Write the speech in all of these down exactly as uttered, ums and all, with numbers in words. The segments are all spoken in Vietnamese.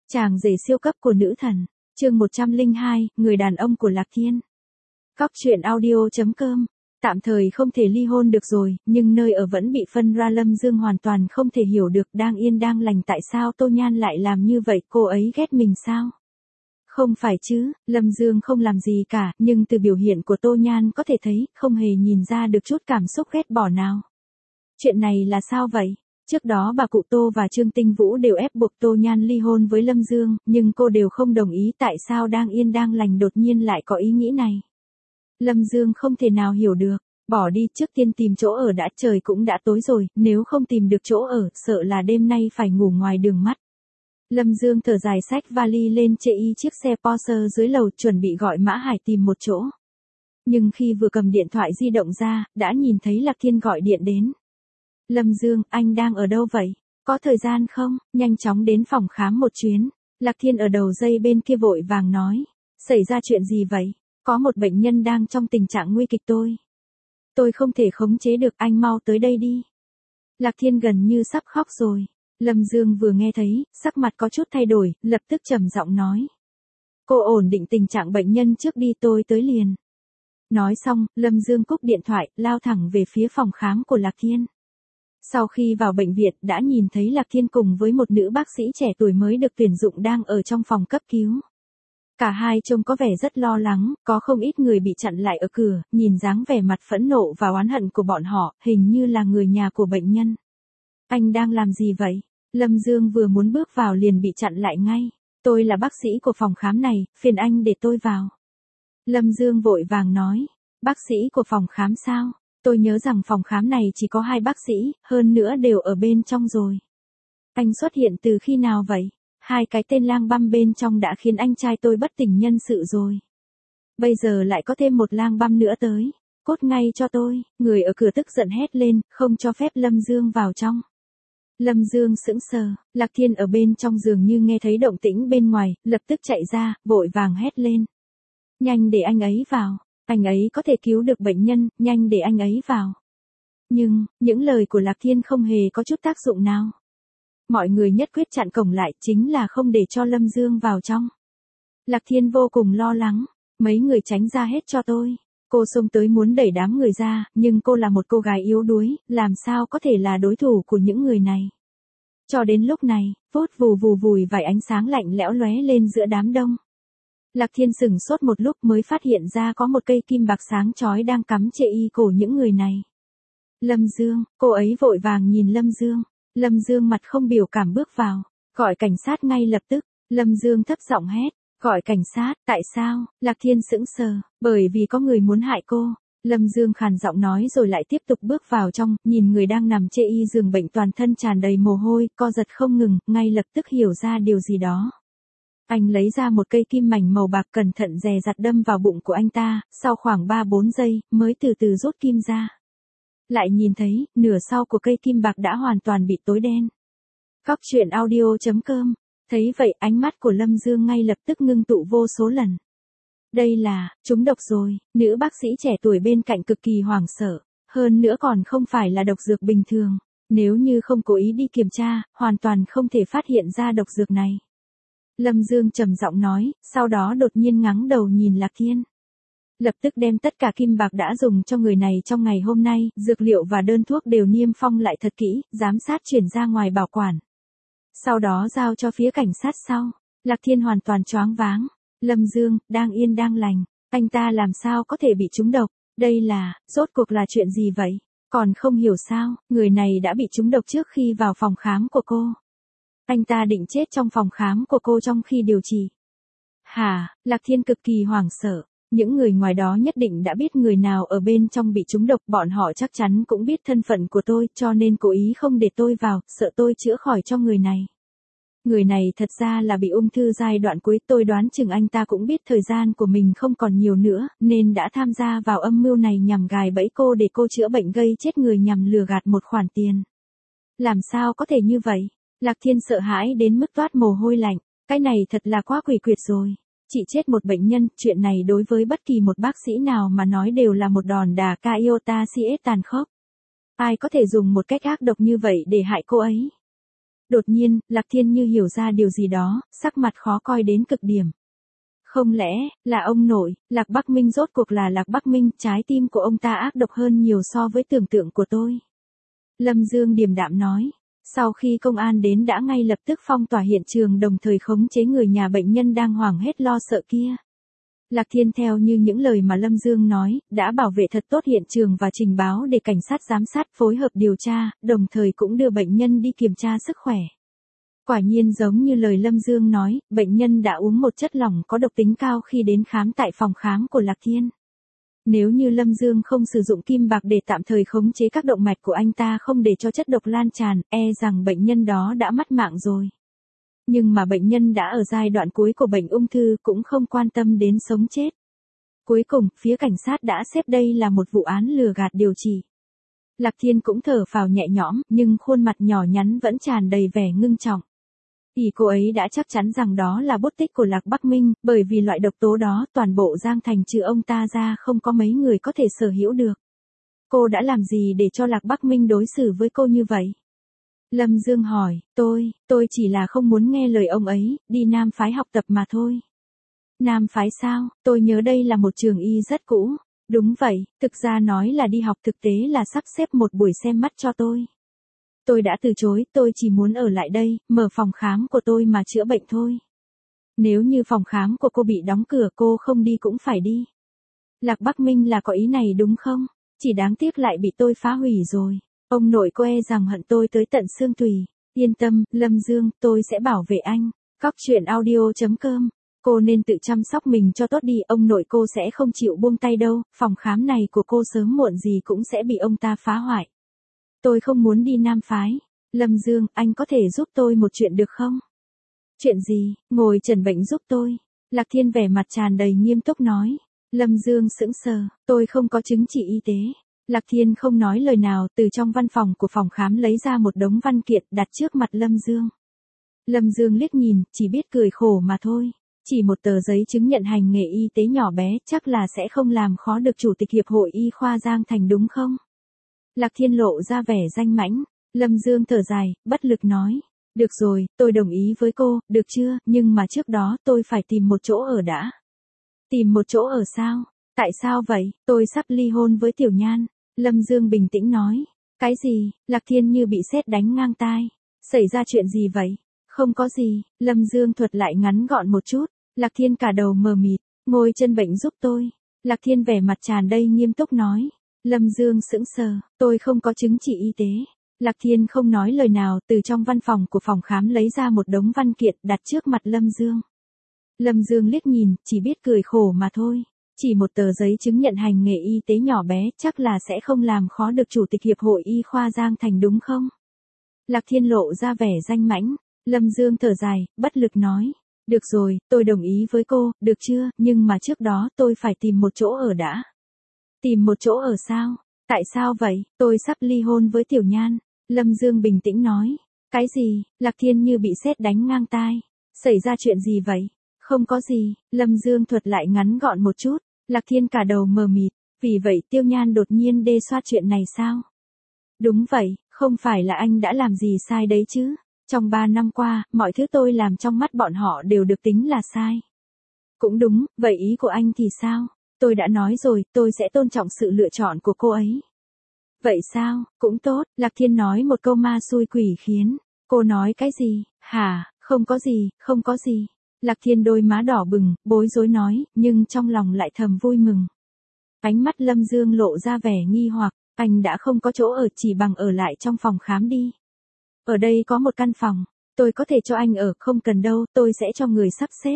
Chàng rể siêu cấp của nữ thần, chương một trăm lẻ hai, người đàn ông của Lạc Thiên. Cóc truyện audio chấm com. Tạm thời không thể ly hôn được rồi, nhưng nơi ở vẫn bị phân ra. Lâm Dương hoàn toàn không thể hiểu được đang yên đang lành tại sao Tô Nhan lại làm như vậy, cô ấy ghét mình sao? Không phải chứ, Lâm Dương không làm gì cả, nhưng từ biểu hiện của Tô Nhan có thể thấy, không hề nhìn ra được chút cảm xúc ghét bỏ nào. Chuyện này là sao vậy? Trước đó bà cụ Tô và Trương Tinh Vũ đều ép buộc Tô Nhan ly hôn với Lâm Dương, nhưng cô đều không đồng ý, tại sao đang yên đang lành đột nhiên lại có ý nghĩ này. Lâm Dương không thể nào hiểu được, bỏ đi, trước tiên tìm chỗ ở đã, trời cũng đã tối rồi, nếu không tìm được chỗ ở, sợ là đêm nay phải ngủ ngoài đường mắt. Lâm Dương thở dài xách vali lên chê y chiếc xe Porsche dưới lầu, chuẩn bị gọi Mã Hải tìm một chỗ. Nhưng khi vừa cầm điện thoại di động ra, đã nhìn thấy Lạc Thiên gọi điện đến. Lâm Dương, anh đang ở đâu vậy? Có thời gian không? Nhanh chóng đến phòng khám một chuyến. Lạc Thiên ở đầu dây bên kia vội vàng nói. Xảy ra chuyện gì vậy? Có một bệnh nhân đang trong tình trạng nguy kịch tôi. Tôi không thể khống chế được, anh mau tới đây đi. Lạc Thiên gần như sắp khóc rồi. Lâm Dương vừa nghe thấy, sắc mặt có chút thay đổi, lập tức trầm giọng nói. Cô ổn định tình trạng bệnh nhân trước đi, tôi tới liền. Nói xong, Lâm Dương cúp điện thoại, lao thẳng về phía phòng khám của Lạc Thiên. Sau khi vào bệnh viện, đã nhìn thấy Lạc Thiên cùng với một nữ bác sĩ trẻ tuổi mới được tuyển dụng đang ở trong phòng cấp cứu. Cả hai trông có vẻ rất lo lắng, có không ít người bị chặn lại ở cửa, nhìn dáng vẻ mặt phẫn nộ và oán hận của bọn họ, hình như là người nhà của bệnh nhân. Anh đang làm gì vậy? Lâm Dương vừa muốn bước vào liền bị chặn lại ngay. Tôi là bác sĩ của phòng khám này, phiền anh để tôi vào. Lâm Dương vội vàng nói. Bác sĩ của phòng khám sao? Tôi nhớ rằng phòng khám này chỉ có hai bác sĩ, hơn nữa đều ở bên trong rồi. Anh xuất hiện từ khi nào vậy? Hai cái tên lang băm bên trong đã khiến anh trai tôi bất tỉnh nhân sự rồi. Bây giờ lại có thêm một lang băm nữa tới. Cốt ngay cho tôi. Người ở cửa tức giận hét lên, không cho phép Lâm Dương vào trong. Lâm Dương sững sờ, Lạc Thiên ở bên trong giường như nghe thấy động tĩnh bên ngoài, lập tức chạy ra, vội vàng hét lên. Nhanh để anh ấy vào. Anh ấy có thể cứu được bệnh nhân, nhanh để anh ấy vào. Nhưng, những lời của Lạc Thiên không hề có chút tác dụng nào. Mọi người nhất quyết chặn cổng lại, chính là không để cho Lâm Dương vào trong. Lạc Thiên vô cùng lo lắng. Mấy người tránh ra hết cho tôi. Cô xông tới muốn đẩy đám người ra, nhưng cô là một cô gái yếu đuối, làm sao có thể là đối thủ của những người này. Cho đến lúc này, phút vù vù vùi vài ánh sáng lạnh lẽo lóe lên giữa đám đông. Lạc Thiên sửng sốt một lúc mới phát hiện ra có một cây kim bạc sáng chói đang cắm chệ y cổ những người này. Lâm Dương, cô ấy vội vàng nhìn Lâm Dương. Lâm Dương mặt không biểu cảm bước vào, gọi cảnh sát ngay lập tức. Lâm Dương thấp giọng hét, gọi cảnh sát, tại sao? Lạc Thiên sững sờ, bởi vì có người muốn hại cô. Lâm Dương khàn giọng nói rồi lại tiếp tục bước vào trong, nhìn người đang nằm chê y giường bệnh toàn thân tràn đầy mồ hôi, co giật không ngừng, ngay lập tức hiểu ra điều gì đó. Anh lấy ra một cây kim mảnh màu bạc cẩn thận dè dặt đâm vào bụng của anh ta, sau khoảng ba bốn giây, mới từ từ rút kim ra. Lại nhìn thấy, nửa sau của cây kim bạc đã hoàn toàn bị tối đen. Cóc truyện audio chấm com. Thấy vậy, ánh mắt của Lâm Dương ngay lập tức ngưng tụ vô số lần. Đây là, trúng độc rồi, nữ bác sĩ trẻ tuổi bên cạnh cực kỳ hoảng sợ, hơn nữa còn không phải là độc dược bình thường. Nếu như không cố ý đi kiểm tra, hoàn toàn không thể phát hiện ra độc dược này. Lâm Dương trầm giọng nói, sau đó đột nhiên ngẩng đầu nhìn Lạc Thiên. Lập tức đem tất cả kim bạc đã dùng cho người này trong ngày hôm nay, dược liệu và đơn thuốc đều niêm phong lại thật kỹ, giám sát chuyển ra ngoài bảo quản. Sau đó giao cho phía cảnh sát sau. Lạc Thiên hoàn toàn choáng váng. Lâm Dương, đang yên đang lành, anh ta làm sao có thể bị trúng độc? Đây là, rốt cuộc là chuyện gì vậy? Còn không hiểu sao, người này đã bị trúng độc trước khi vào phòng khám của cô. Anh ta định chết trong phòng khám của cô trong khi điều trị. Hả? Lạc Thiên cực kỳ hoảng sợ. Những người ngoài đó nhất định đã biết người nào ở bên trong bị trúng độc, bọn họ chắc chắn cũng biết thân phận của tôi, cho nên cố ý không để tôi vào, sợ tôi chữa khỏi cho người này. Người này thật ra là bị ung thư giai đoạn cuối, tôi đoán chừng anh ta cũng biết thời gian của mình không còn nhiều nữa, nên đã tham gia vào âm mưu này nhằm gài bẫy cô để cô chữa bệnh gây chết người nhằm lừa gạt một khoản tiền. Làm sao có thể như vậy? Lạc Thiên sợ hãi đến mức toát mồ hôi lạnh, cái này thật là quá quỷ quyệt rồi. Chỉ chết một bệnh nhân, chuyện này đối với bất kỳ một bác sĩ nào mà nói đều là một đòn đả ca iota cs tàn khốc. Ai có thể dùng một cách ác độc như vậy để hại cô ấy? Đột nhiên, Lạc Thiên như hiểu ra điều gì đó, sắc mặt khó coi đến cực điểm. Không lẽ, là ông nội, Lạc Bắc Minh rốt cuộc là Lạc Bắc Minh, trái tim của ông ta ác độc hơn nhiều so với tưởng tượng của tôi. Lâm Dương điềm đạm nói. Sau khi công an đến đã ngay lập tức phong tỏa hiện trường đồng thời khống chế người nhà bệnh nhân đang hoảng hết lo sợ kia. Lạc Thiên theo như những lời mà Lâm Dương nói, đã bảo vệ thật tốt hiện trường và trình báo để cảnh sát giám sát phối hợp điều tra, đồng thời cũng đưa bệnh nhân đi kiểm tra sức khỏe. Quả nhiên giống như lời Lâm Dương nói, bệnh nhân đã uống một chất lỏng có độc tính cao khi đến khám tại phòng khám của Lạc Thiên. Nếu như Lâm Dương không sử dụng kim bạc để tạm thời khống chế các động mạch của anh ta không để cho chất độc lan tràn, e rằng bệnh nhân đó đã mất mạng rồi. Nhưng mà bệnh nhân đã ở giai đoạn cuối của bệnh ung thư cũng không quan tâm đến sống chết. Cuối cùng, phía cảnh sát đã xếp đây là một vụ án lừa gạt điều trị. Lạc Thiên cũng thở phào nhẹ nhõm, nhưng khuôn mặt nhỏ nhắn vẫn tràn đầy vẻ ngưng trọng. Ý cô ấy đã chắc chắn rằng đó là bút tích của Lạc Bắc Minh, bởi vì loại độc tố đó toàn bộ Giang Thành trừ ông ta ra không có mấy người có thể sở hữu được. Cô đã làm gì để cho Lạc Bắc Minh đối xử với cô như vậy? Lâm Dương hỏi, tôi, tôi chỉ là không muốn nghe lời ông ấy, đi Nam Phái học tập mà thôi. Nam Phái sao, tôi nhớ đây là một trường y rất cũ. Đúng vậy, thực ra nói là đi học thực tế là sắp xếp một buổi xem mắt cho tôi. Tôi đã từ chối, tôi chỉ muốn ở lại đây, mở phòng khám của tôi mà chữa bệnh thôi. Nếu như phòng khám của cô bị đóng cửa cô không đi cũng phải đi. Lạc Bắc Minh là có ý này đúng không? Chỉ đáng tiếc lại bị tôi phá hủy rồi. Ông nội cô e rằng hận tôi tới tận xương tủy. Yên tâm, Lâm Dương, tôi sẽ bảo vệ anh. Cóc truyện audio chấm com. Cô nên tự chăm sóc mình cho tốt đi, ông nội cô sẽ không chịu buông tay đâu, phòng khám này của cô sớm muộn gì cũng sẽ bị ông ta phá hoại. Tôi không muốn đi Nam Phái. Lâm Dương, anh có thể giúp tôi một chuyện được không? Chuyện gì? Ngồi trần bệnh giúp tôi. Lạc Thiên vẻ mặt tràn đầy nghiêm túc nói. Lâm Dương sững sờ, tôi không có chứng chỉ y tế. Lạc Thiên không nói lời nào, từ trong văn phòng của phòng khám lấy ra một đống văn kiện đặt trước mặt Lâm Dương. Lâm Dương liếc nhìn, chỉ biết cười khổ mà thôi. Chỉ một tờ giấy chứng nhận hành nghề y tế nhỏ bé chắc là sẽ không làm khó được Chủ tịch Hiệp hội Y khoa Giang Thành đúng không? Lạc Thiên lộ ra vẻ danh mãnh. Lâm Dương thở dài, bất lực nói. Được rồi, tôi đồng ý với cô, được chưa, nhưng mà trước đó tôi phải tìm một chỗ ở đã. Tìm một chỗ ở sao? Tại sao vậy? Tôi sắp ly hôn với Tiểu Nhan. Lâm Dương bình tĩnh nói. Cái gì? Lạc Thiên như bị sét đánh ngang tai. Xảy ra chuyện gì vậy? Không có gì, Lâm Dương thuật lại ngắn gọn một chút. Lạc Thiên cả đầu mờ mịt, ngồi chân bệnh giúp tôi. Lạc Thiên vẻ mặt tràn đầy nghiêm túc nói. Lâm Dương sững sờ, tôi không có chứng chỉ y tế. Lạc Thiên không nói lời nào, từ trong văn phòng của phòng khám lấy ra một đống văn kiện đặt trước mặt Lâm Dương. Lâm Dương liếc nhìn, chỉ biết cười khổ mà thôi. Chỉ một tờ giấy chứng nhận hành nghề y tế nhỏ bé chắc là sẽ không làm khó được Chủ tịch Hiệp hội Y khoa Giang Thành đúng không? Lạc Thiên lộ ra vẻ danh mãnh. Lâm Dương thở dài, bất lực nói. Được rồi, tôi đồng ý với cô, được chưa, nhưng mà trước đó tôi phải tìm một chỗ ở đã. Tìm một chỗ ở sao? Tại sao vậy? Tôi sắp ly hôn với Tiểu Nhan. Lâm Dương bình tĩnh nói. Cái gì? Lạc Thiên như bị sét đánh ngang tai. Xảy ra chuyện gì vậy? Không có gì, Lâm Dương thuật lại ngắn gọn một chút. Lạc Thiên cả đầu mờ mịt. Vì vậy Tiêu Nhan đột nhiên đe dọa chuyện này sao? Đúng vậy, không phải là anh đã làm gì sai đấy chứ? Trong ba năm qua, mọi thứ tôi làm trong mắt bọn họ đều được tính là sai. Cũng đúng, vậy ý của anh thì sao? Tôi đã nói rồi, tôi sẽ tôn trọng sự lựa chọn của cô ấy. Vậy sao, cũng tốt, Lạc Thiên nói một câu ma xui quỷ khiến. Cô nói cái gì? Hả, không có gì, không có gì. Lạc Thiên đôi má đỏ bừng, bối rối nói, nhưng trong lòng lại thầm vui mừng. Ánh mắt Lâm Dương lộ ra vẻ nghi hoặc, anh đã không có chỗ ở chỉ bằng ở lại trong phòng khám đi. Ở đây có một căn phòng, tôi có thể cho anh ở, không cần đâu, tôi sẽ cho người sắp xếp.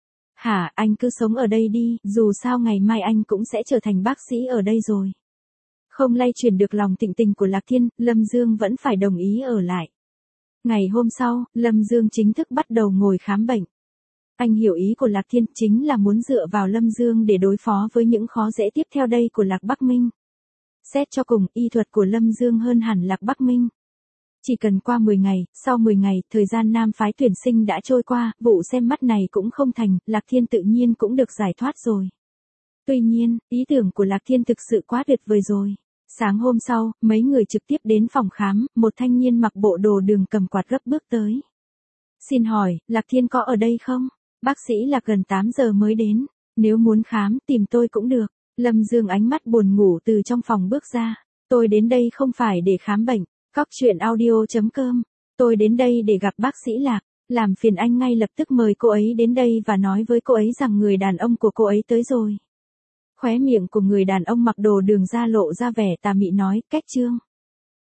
Hả, anh cứ sống ở đây đi, dù sao ngày mai anh cũng sẽ trở thành bác sĩ ở đây rồi. Không lay chuyển được lòng thịnh tình của Lạc Thiên, Lâm Dương vẫn phải đồng ý ở lại. Ngày hôm sau, Lâm Dương chính thức bắt đầu ngồi khám bệnh. Anh hiểu ý của Lạc Thiên chính là muốn dựa vào Lâm Dương để đối phó với những khó dễ tiếp theo đây của Lạc Bắc Minh. Xét cho cùng, y thuật của Lâm Dương hơn hẳn Lạc Bắc Minh. Chỉ cần qua mười ngày, sau mười ngày, thời gian Nam Phái tuyển sinh đã trôi qua, vụ xem mắt này cũng không thành, Lạc Thiên tự nhiên cũng được giải thoát rồi. Tuy nhiên, ý tưởng của Lạc Thiên thực sự quá tuyệt vời rồi. Sáng hôm sau, mấy người trực tiếp đến phòng khám, một thanh niên mặc bộ đồ đường cầm quạt gấp bước tới. Xin hỏi, Lạc Thiên có ở đây không? Bác sĩ Lạc gần tám giờ mới đến. Nếu muốn khám, tìm tôi cũng được. Lâm Dương ánh mắt buồn ngủ từ trong phòng bước ra. Tôi đến đây không phải để khám bệnh. Cóc truyện audio chấm com. Tôi đến đây để gặp bác sĩ Lạc. Làm phiền anh ngay lập tức mời cô ấy đến đây và nói với cô ấy rằng người đàn ông của cô ấy tới rồi. Khóe miệng của người đàn ông mặc đồ đường ra lộ ra vẻ tà mị nói, Cách Trương.